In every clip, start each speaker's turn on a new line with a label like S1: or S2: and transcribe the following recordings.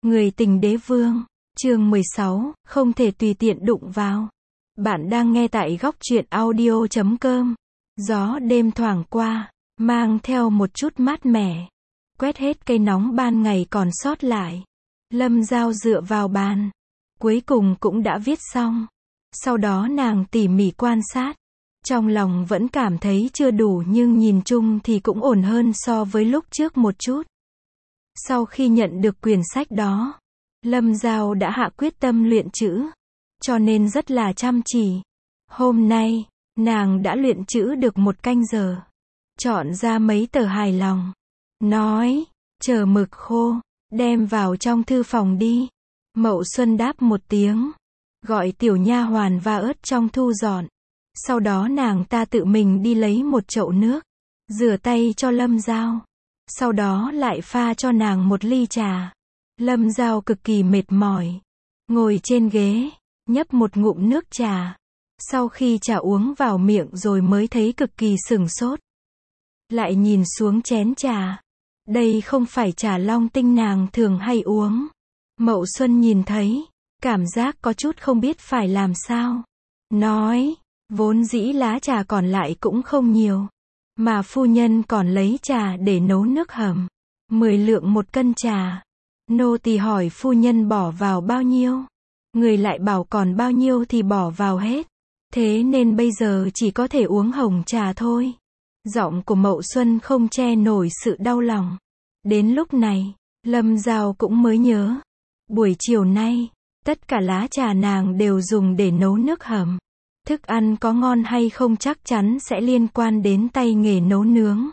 S1: Người tình đế vương, chương 16, không thể tùy tiện đụng vào. Bạn đang nghe tại góc truyện audio.com. Gió đêm thoảng qua, mang theo một chút mát mẻ, quét hết cây nóng ban ngày còn sót lại. Lâm Giao dựa vào bàn, cuối cùng cũng đã viết xong. Sau đó nàng tỉ mỉ quan sát, trong lòng vẫn cảm thấy chưa đủ nhưng nhìn chung thì cũng ổn hơn so với lúc trước một chút. Sau khi nhận được quyển sách đó, Lâm Giao đã hạ quyết tâm luyện chữ, cho nên rất là chăm chỉ. Hôm nay, nàng đã luyện chữ được 1 canh giờ, chọn ra mấy tờ hài lòng, nói, chờ mực khô, đem vào trong thư phòng đi. Mậu Xuân đáp một tiếng, gọi tiểu nha hoàn va ớt trong thu dọn. Sau đó nàng ta tự mình đi lấy một chậu nước, rửa tay cho Lâm Giao. Sau đó lại pha cho nàng một ly trà. Lâm Giao cực kỳ mệt mỏi, ngồi trên ghế, nhấp một ngụm nước trà. Sau khi trà uống vào miệng rồi mới thấy cực kỳ sửng sốt. Lại nhìn xuống chén trà. Đây không phải trà long tinh nàng thường hay uống. Mậu Xuân nhìn thấy, cảm giác có chút không biết phải làm sao. Nói, vốn dĩ lá trà còn lại cũng không nhiều, mà phu nhân còn lấy trà để nấu nước hầm. 10 lượng 1 cân trà. Nô tỳ hỏi phu nhân bỏ vào bao nhiêu? Người lại bảo còn bao nhiêu thì bỏ vào hết. Thế nên bây giờ chỉ có thể uống hồng trà thôi. Giọng của Mậu Xuân không che nổi sự đau lòng. Đến lúc này, Lâm Giao cũng mới nhớ. Buổi chiều nay, tất cả lá trà nàng đều dùng để nấu nước hầm. Thức ăn có ngon hay không chắc chắn sẽ liên quan đến tay nghề nấu nướng.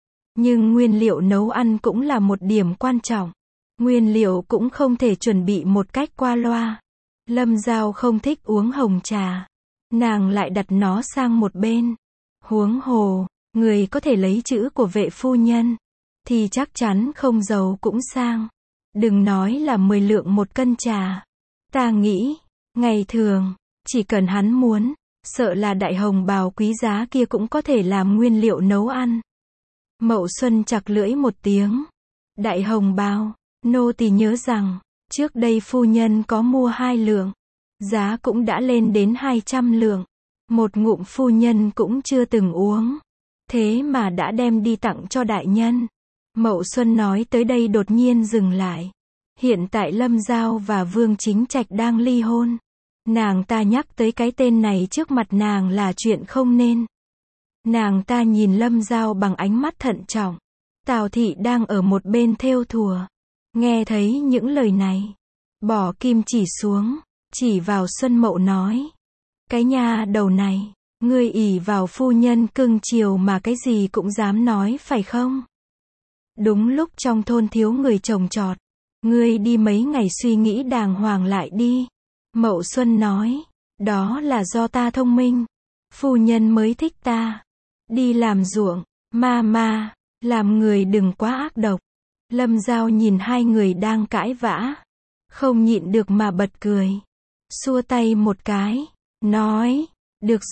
S1: Nhưng nguyên liệu nấu ăn cũng là một điểm quan trọng. Nguyên liệu cũng không thể chuẩn bị một cách qua loa. Lâm Giao không thích uống hồng trà. Nàng lại đặt nó sang một bên. Huống hồ, người có thể lấy chữ của vệ phu nhân, thì chắc chắn không giàu cũng sang. Đừng nói là 10 lượng 1 cân trà. Ta nghĩ, ngày thường, chỉ cần hắn muốn, sợ là đại hồng bào quý giá kia cũng có thể làm nguyên liệu nấu ăn. Mậu Xuân chặt lưỡi một tiếng. Đại hồng bào, nô tỳ nhớ rằng, trước đây phu nhân có mua 2 lượng. Giá cũng đã lên đến 200 lượng. Một ngụm phu nhân cũng chưa từng uống. Thế mà đã đem đi tặng cho đại nhân. Mậu Xuân nói tới đây đột nhiên dừng lại. Hiện tại Lâm Giao và Vương Chính Trạch đang ly hôn. Nàng ta nhắc tới cái tên này trước mặt nàng là chuyện không nên. Nàng ta nhìn Lâm Giao bằng ánh mắt thận trọng. Tào thị đang ở một bên thêu thùa. Nghe thấy những lời này, bỏ kim chỉ xuống, chỉ vào Xuân Mậu nói. Cái nha đầu này, ngươi ỷ vào phu nhân cưng chiều mà cái gì cũng dám nói phải không? Đúng lúc trong thôn thiếu người trồng trọt, ngươi đi mấy ngày suy nghĩ đàng hoàng lại đi. Mậu Xuân nói, đó là do ta thông minh, phu nhân mới thích ta. Đi làm ruộng, ma, làm người đừng quá ác độc. Lâm Giao nhìn hai người đang cãi vã, không nhịn được mà bật cười. Xua tay một cái, nói, được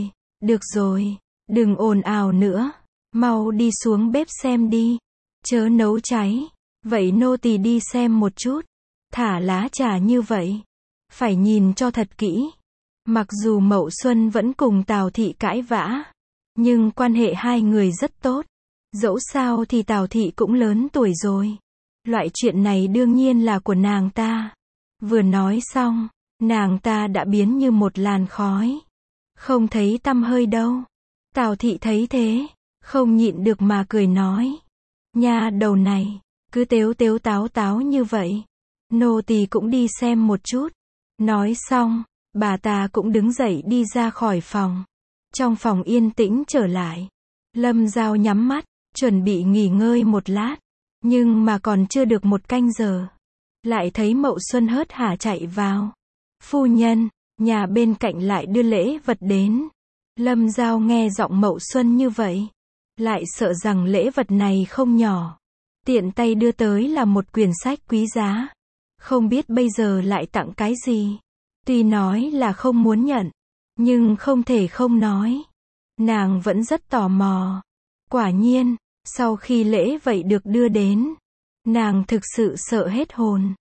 S1: rồi, đừng ồn ào nữa, mau đi xuống bếp xem đi, chớ nấu cháy. Vậy nô tỳ đi xem một chút. Thả lá trà như vậy, phải nhìn cho thật kỹ. Mặc dù Mậu Xuân vẫn cùng Tào thị cãi vã, nhưng quan hệ hai người rất tốt. Dẫu sao thì Tào thị cũng lớn tuổi rồi. Loại chuyện này đương nhiên là của nàng ta. Vừa nói xong, nàng ta đã biến như một làn khói, không thấy tăm hơi đâu. Tào thị thấy thế, không nhịn được mà cười nói. Nha đầu này, cứ tếu tếu táo táo như vậy. Nô tỳ cũng đi xem một chút. Nói xong, bà ta cũng đứng dậy đi ra khỏi phòng. Trong phòng yên tĩnh trở lại. Lâm Giao nhắm mắt, chuẩn bị nghỉ ngơi một lát. Nhưng mà còn chưa được 1 canh giờ, lại thấy Mậu Xuân hớt hả chạy vào. Phu nhân, nhà bên cạnh lại đưa lễ vật đến. Lâm Giao nghe giọng Mậu Xuân như vậy, lại sợ rằng lễ vật này không nhỏ. Tiện tay đưa tới là một quyển sách quý giá. Không biết bây giờ lại tặng cái gì. Tuy nói là không muốn nhận, nhưng không thể không nói. Nàng vẫn rất tò mò. Quả nhiên, sau khi lễ vậy được đưa đến, nàng thực sự sợ hết hồn.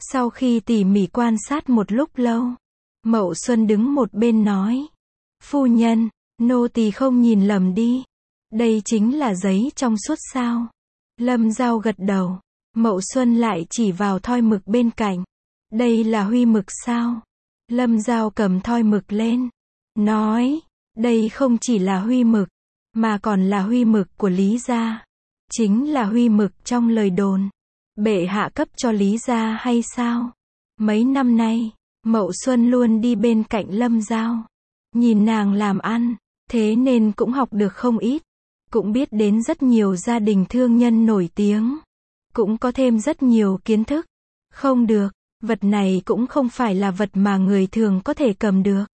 S1: Sau khi tỉ mỉ quan sát một lúc lâu, Mậu Xuân đứng một bên nói. Phu nhân, nô tỳ không nhìn lầm đi. Đây chính là giấy trong suốt sao? Lâm Dao gật đầu. Mậu Xuân lại chỉ vào thoi mực bên cạnh. Đây là huy mực sao? Lâm Dao cầm thoi mực lên. Nói, đây không chỉ là huy mực, mà còn là huy mực của Lý gia. Chính là huy mực trong lời đồn. Bệ hạ cấp cho Lý gia hay sao? Mấy năm nay, Mậu Xuân luôn đi bên cạnh Lâm Dao. Nhìn nàng làm ăn, thế nên cũng học được không ít. Cũng biết đến rất nhiều gia đình thương nhân nổi tiếng. Cũng có thêm rất nhiều kiến thức. Không được, vật này cũng không phải là vật mà người thường có thể cầm được.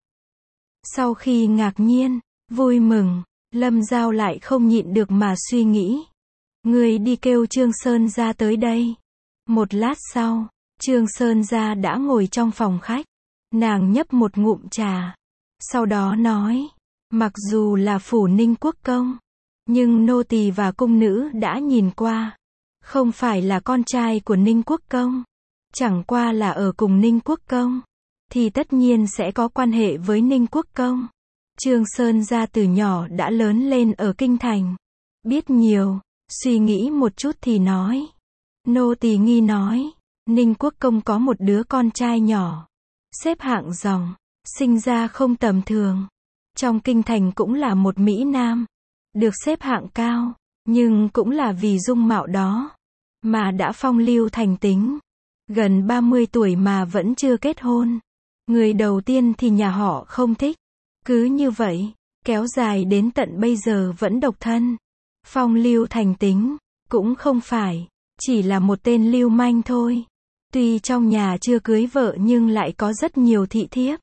S1: Sau khi ngạc nhiên, vui mừng, Lâm Dao lại không nhịn được mà suy nghĩ. Người đi kêu Trương Sơn ra tới đây. Một lát sau, Trương Sơn ra đã ngồi trong phòng khách. Nàng nhấp một ngụm trà. Sau đó nói, mặc dù là phủ Ninh Quốc công, nhưng nô tỳ và cung nữ đã nhìn qua. Không phải là con trai của Ninh Quốc công. Chẳng qua là ở cùng Ninh Quốc công. Thì tất nhiên sẽ có quan hệ với Ninh Quốc công. Trương Sơn gia từ nhỏ đã lớn lên ở kinh thành. Biết nhiều, suy nghĩ một chút thì nói. Nô tỳ nghi nói, Ninh Quốc công có một đứa con trai nhỏ. Xếp hạng dòng, sinh ra không tầm thường. Trong kinh thành cũng là một mỹ nam. Được xếp hạng cao, nhưng cũng là vì dung mạo đó. Mà đã phong lưu thành tính. Gần 30 tuổi mà vẫn chưa kết hôn. Người đầu tiên thì nhà họ không thích. Cứ như vậy, kéo dài đến tận bây giờ vẫn độc thân. Phong lưu thành tính, cũng không phải, chỉ là một tên lưu manh thôi. Tuy trong nhà chưa cưới vợ nhưng lại có rất nhiều thị thiếp.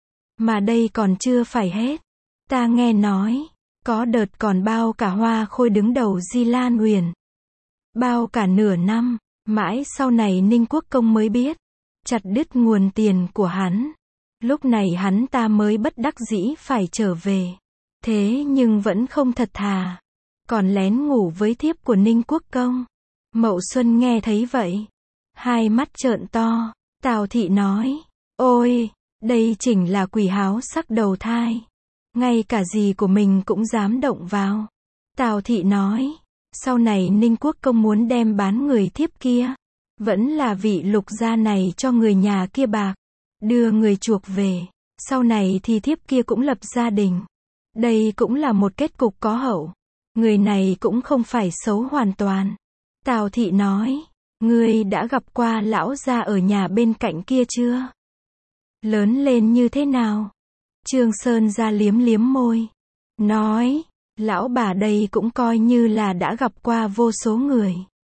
S1: Mà đây còn chưa phải hết. Ta nghe nói, có đợt còn bao cả Hoa Khôi đứng đầu Di Lan Huyền. Bao cả nửa năm, mãi sau này Ninh Quốc công mới biết. Chặt đứt nguồn tiền của hắn. Lúc này hắn ta mới bất đắc dĩ phải trở về. Thế nhưng vẫn không thật thà. Còn lén ngủ với thiếp của Ninh Quốc công. Mậu Xuân nghe thấy vậy. Hai mắt trợn to. Tào thị nói. Ôi, đây chỉnh là quỷ háo sắc đầu thai. Ngay cả gì của mình cũng dám động vào. Tào thị nói. Sau này Ninh Quốc công muốn đem bán người thiếp kia. Vẫn là vị Lục gia này cho người nhà kia bạc. Đưa người chuộc về. Sau này thì thiếp kia cũng lập gia đình. Đây cũng là một kết cục có hậu. Người này cũng không phải xấu hoàn toàn. Tào thị nói. Ngươi đã gặp qua lão gia ở nhà bên cạnh kia chưa? Lớn lên như thế nào? Trương Sơn gia liếm liếm môi. Nói. Lão bà đây cũng coi như là đã gặp qua vô số người.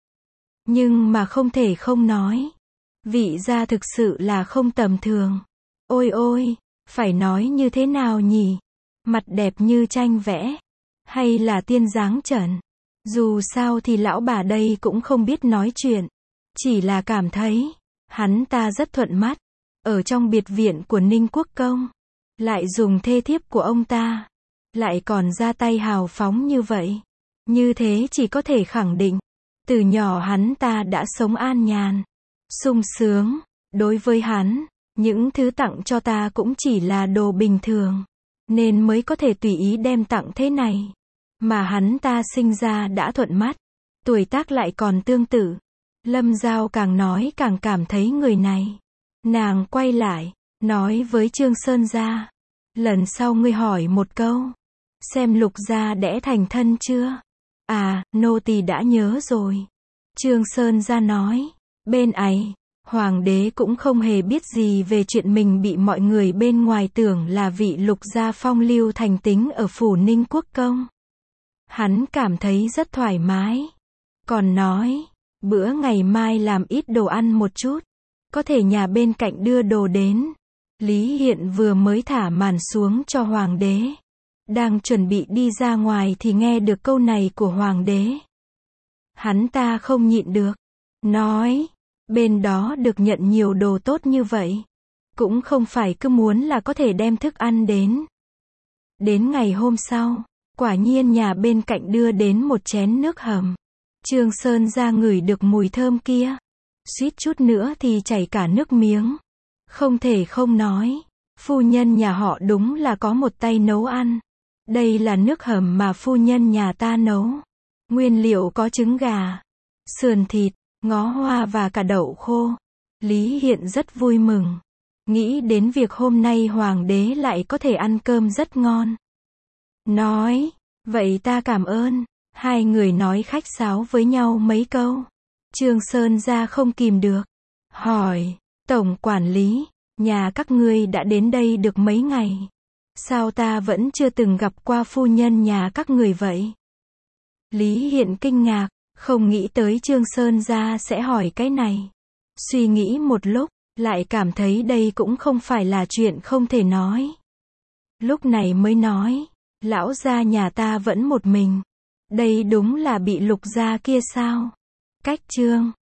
S1: Nhưng mà không thể không nói. Vị gia thực sự là không tầm thường. Ôi ôi, phải nói như thế nào nhỉ? Mặt đẹp như tranh vẽ. Hay là tiên dáng trần? Dù sao thì lão bà đây cũng không biết nói chuyện. Chỉ là cảm thấy, hắn ta rất thuận mắt. Ở trong biệt viện của Ninh Quốc công. Lại dùng thê thiếp của ông ta. Lại còn ra tay hào phóng như vậy. Như thế chỉ có thể khẳng định. Từ nhỏ hắn ta đã sống an nhàn. Sung sướng. Đối với hắn, những thứ tặng cho ta cũng chỉ là đồ bình thường. Nên mới có thể tùy ý đem tặng thế này. Mà hắn ta sinh ra đã thuận mắt. Tuổi tác lại còn tương tự. Lâm Dao càng nói càng cảm thấy người này. Nàng quay lại, nói với Trương Sơn gia. Lần sau ngươi hỏi một câu. Xem Lục gia đẽ thành thân chưa? À, nô tỳ đã nhớ rồi. Trương Sơn gia nói. Bên ấy, hoàng đế cũng không hề biết gì về chuyện mình bị mọi người bên ngoài tưởng là vị Lục gia phong lưu thành tính ở phủ Ninh Quốc công. Hắn cảm thấy rất thoải mái. Còn nói, bữa ngày mai làm ít đồ ăn một chút. Có thể nhà bên cạnh đưa đồ đến. Lý Hiện vừa mới thả màn xuống cho hoàng đế. Đang chuẩn bị đi ra ngoài thì nghe được câu này của hoàng đế. Hắn ta không nhịn được. Nói, bên đó được nhận nhiều đồ tốt như vậy. Cũng không phải cứ muốn là có thể đem thức ăn đến. Đến ngày hôm sau, quả nhiên nhà bên cạnh đưa đến một chén nước hầm. Trương Sơn ra ngửi được mùi thơm kia. suýt chút nữa thì chảy cả nước miếng. Không thể không nói, phu nhân nhà họ đúng là có một tay nấu ăn. Đây là nước hầm mà phu nhân nhà ta nấu. Nguyên liệu có trứng gà, sườn thịt, ngó hoa và cả đậu khô. Lý Hiện rất vui mừng. Nghĩ đến việc hôm nay hoàng đế lại có thể ăn cơm rất ngon. Nói, vậy ta cảm ơn. Hai người nói khách sáo với nhau mấy câu. Trương Sơn ra không kìm được. Hỏi, tổng quản lý, nhà các ngươi đã đến đây được mấy ngày? Sao ta vẫn chưa từng gặp qua phu nhân nhà các người vậy? Lý Hiện kinh ngạc, không nghĩ tới Trương Sơn gia sẽ hỏi cái này. Suy nghĩ một lúc, lại cảm thấy đây cũng không phải là chuyện không thể nói. Lúc này mới nói, lão gia nhà ta vẫn một mình. Đây đúng là bị Lục gia kia sao? Cách Trương